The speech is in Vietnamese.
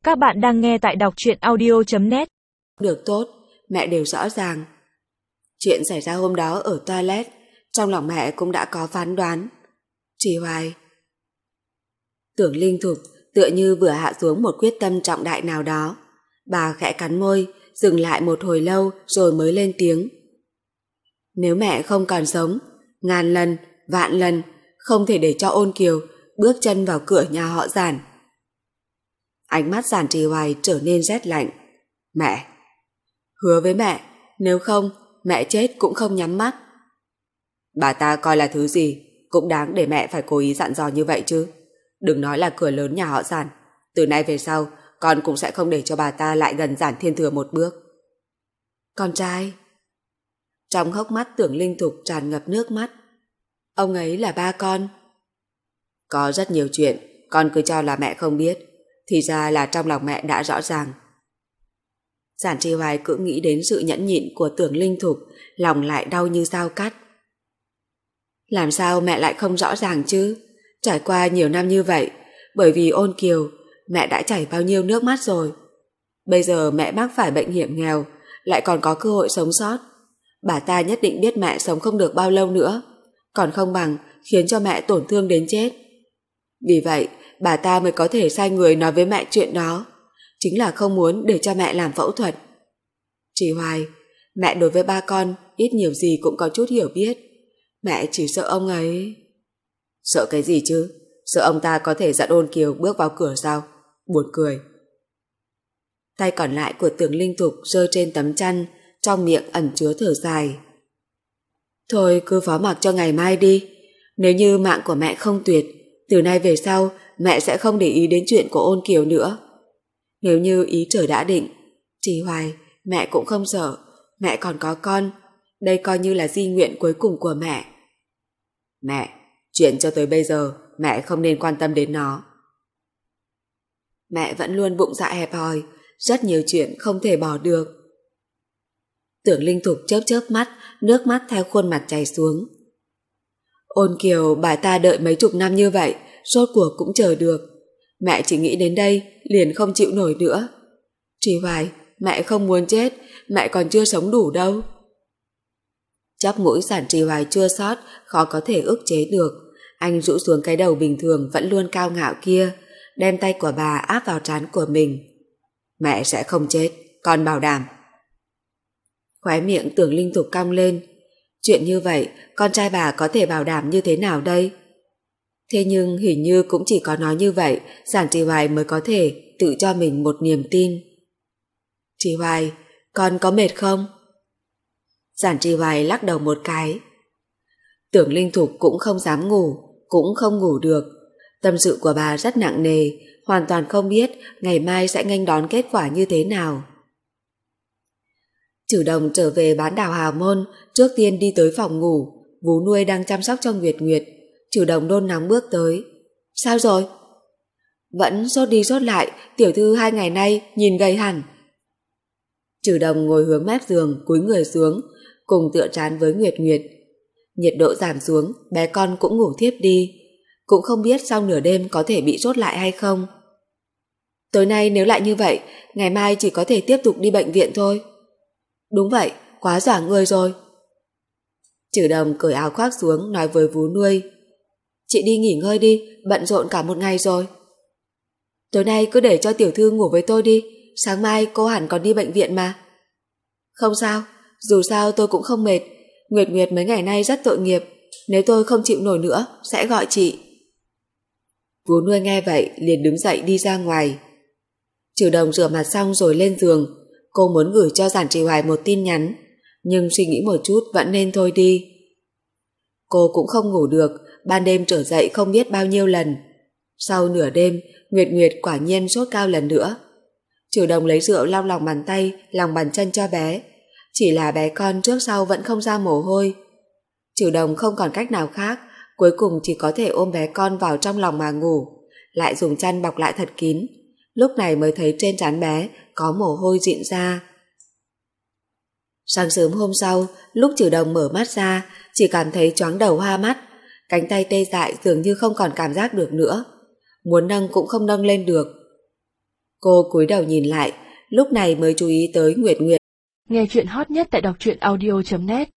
Các bạn đang nghe tại đọc truyện audio.net. Được tốt, mẹ đều rõ ràng. Chuyện xảy ra hôm đó ở toilet, trong lòng mẹ cũng đã có phán đoán. Trì hoài. Tưởng Linh Thục tựa như vừa hạ xuống một quyết tâm trọng đại nào đó. Bà khẽ cắn môi, dừng lại một hồi lâu rồi mới lên tiếng. Nếu mẹ không còn sống, ngàn lần, vạn lần không thể để cho Ôn Kiều bước chân vào cửa nhà họ Giản. Ánh mắt Giản Trì Hoài trở nên rét lạnh. Mẹ, hứa với mẹ, nếu không mẹ chết cũng không nhắm mắt. Bà ta coi là thứ gì cũng đáng để mẹ phải cố ý dặn dò như vậy chứ. Đừng nói là cửa lớn nhà họ Giản, từ nay về sau con cũng sẽ không để cho bà ta lại gần Giản Thiên Thừa một bước. Con trai. Trong hốc mắt Tưởng Linh Thục tràn ngập nước mắt. Ông ấy là ba con. Có rất nhiều chuyện con cứ cho là mẹ không biết, thì ra là trong lòng mẹ đã rõ ràng. Giản Trì Hoài cứ nghĩ đến sự nhẫn nhịn của Tưởng Linh Thục, lòng lại đau như dao cắt. Làm sao mẹ lại không rõ ràng chứ? Trải qua nhiều năm như vậy, bởi vì Ôn Kiều, mẹ đã chảy bao nhiêu nước mắt rồi. Bây giờ mẹ mắc phải bệnh hiểm nghèo, lại còn có cơ hội sống sót. Bà ta nhất định biết mẹ sống không được bao lâu nữa, còn không bằng khiến cho mẹ tổn thương đến chết. Vì vậy, bà ta mới có thể sai người nói với mẹ chuyện đó, chính là không muốn để cho mẹ làm phẫu thuật. Trì Hoài, mẹ đối với ba con ít nhiều gì cũng có chút hiểu biết. Mẹ chỉ sợ ông ấy. Sợ cái gì chứ? Sợ ông ta có thể dẫn Ôn Kiều bước vào cửa sao? Buồn cười. Tay còn lại của Tưởng Linh Thục rơi trên tấm chăn, trong miệng ẩn chứa thở dài. Thôi cứ phó mặc cho ngày mai đi. Nếu như mạng của mẹ không tuyệt, từ nay về sau mẹ sẽ không để ý đến chuyện của Ôn Kiều nữa. Nếu như ý trời đã định, Trì Hoài, mẹ cũng không sợ. Mẹ còn có con, đây coi như là di nguyện cuối cùng của mẹ. Mẹ, chuyện cho tới bây giờ mẹ không nên quan tâm đến nó. Mẹ vẫn luôn bụng dạ hẹp hòi, rất nhiều chuyện không thể bỏ được. Tưởng Linh Thục chớp chớp mắt, nước mắt theo khuôn mặt chảy xuống. Ôn Kiều bà ta đợi mấy chục năm như vậy, rốt cuộc cũng chờ được. Mẹ chỉ nghĩ đến đây liền không chịu nổi nữa. Trì Hoài, mẹ không muốn chết, mẹ còn chưa sống đủ đâu. Chóp mũi Giản Trì Hoài chua xót, khó có thể ức chế được. Anh rũ xuống cái đầu bình thường vẫn luôn cao ngạo kia, đem tay của bà áp vào trán của mình. Mẹ sẽ không chết, con bảo đảm. Khóe miệng Tưởng Linh Thục cong lên. Chuyện như vậy, con trai bà có thể bảo đảm như thế nào đây? Thế nhưng hình như cũng chỉ có nói như vậy, Giản Trì Hoài mới có thể tự cho mình một niềm tin. Trì Hoài, con có mệt không? Giản Trì Hoài lắc đầu một cái. Tưởng Linh Thục cũng không dám ngủ, cũng không ngủ được. Tâm sự của bà rất nặng nề, hoàn toàn không biết ngày mai sẽ nghênh đón kết quả như thế nào. Trử Đồng trở về bán đảo Hào Môn, trước tiên đi tới phòng ngủ. Vú nuôi đang chăm sóc cho Nguyệt Nguyệt. Trử Đồng nôn nóng bước tới. Sao rồi? Vẫn sốt đi sốt lại, tiểu thư 2 ngày nay nhìn gầy hẳn. Trử Đồng ngồi hướng mép giường, cúi người xuống, cùng tựa trán với Nguyệt Nguyệt. Nhiệt độ giảm xuống, bé con cũng ngủ thiếp đi. Cũng không biết sau nửa đêm có thể bị sốt lại hay không. Tối nay nếu lại như vậy, ngày mai chỉ có thể tiếp tục đi bệnh viện thôi. Đúng vậy, quá dọa người rồi. Trử Đồng cởi áo khoác xuống nói với vú nuôi. Chị đi nghỉ ngơi đi, bận rộn cả một ngày rồi. Tối nay cứ để cho tiểu thư ngủ với tôi đi, sáng mai cô hẳn còn đi bệnh viện mà. Không sao, dù sao tôi cũng không mệt. Nguyệt Nguyệt mấy ngày nay rất tội nghiệp, nếu tôi không chịu nổi nữa sẽ gọi chị. Vú nuôi nghe vậy liền đứng dậy đi ra ngoài. Trử Đồng rửa mặt xong rồi lên giường. Cô muốn gửi cho Giản Trì Hoài một tin nhắn, nhưng suy nghĩ một chút vẫn nên thôi đi. Cô cũng không ngủ được, ban đêm trở dậy không biết bao nhiêu lần. Sau nửa đêm, Nguyệt Nguyệt quả nhiên sốt cao lần nữa. Trử Đồng lấy rượu lau lòng bàn tay, lòng bàn chân cho bé. Chỉ là bé con trước sau vẫn không ra mồ hôi. Trử Đồng không còn cách nào khác, cuối cùng chỉ có thể ôm bé con vào trong lòng mà ngủ, lại dùng chăn bọc lại thật kín. Lúc này mới thấy trên trán bé có mồ hôi rịn ra. Sáng sớm hôm sau, lúc Trử Đồng mở mắt ra, chỉ cảm thấy choáng đầu hoa mắt, cánh tay tê dại dường như không còn cảm giác được nữa. Muốn nâng cũng không nâng lên được. Cô cúi đầu nhìn lại, lúc này mới chú ý tới Nguyệt Nguyệt. Nghe chuyện hot nhất tại đọc truyện audio.net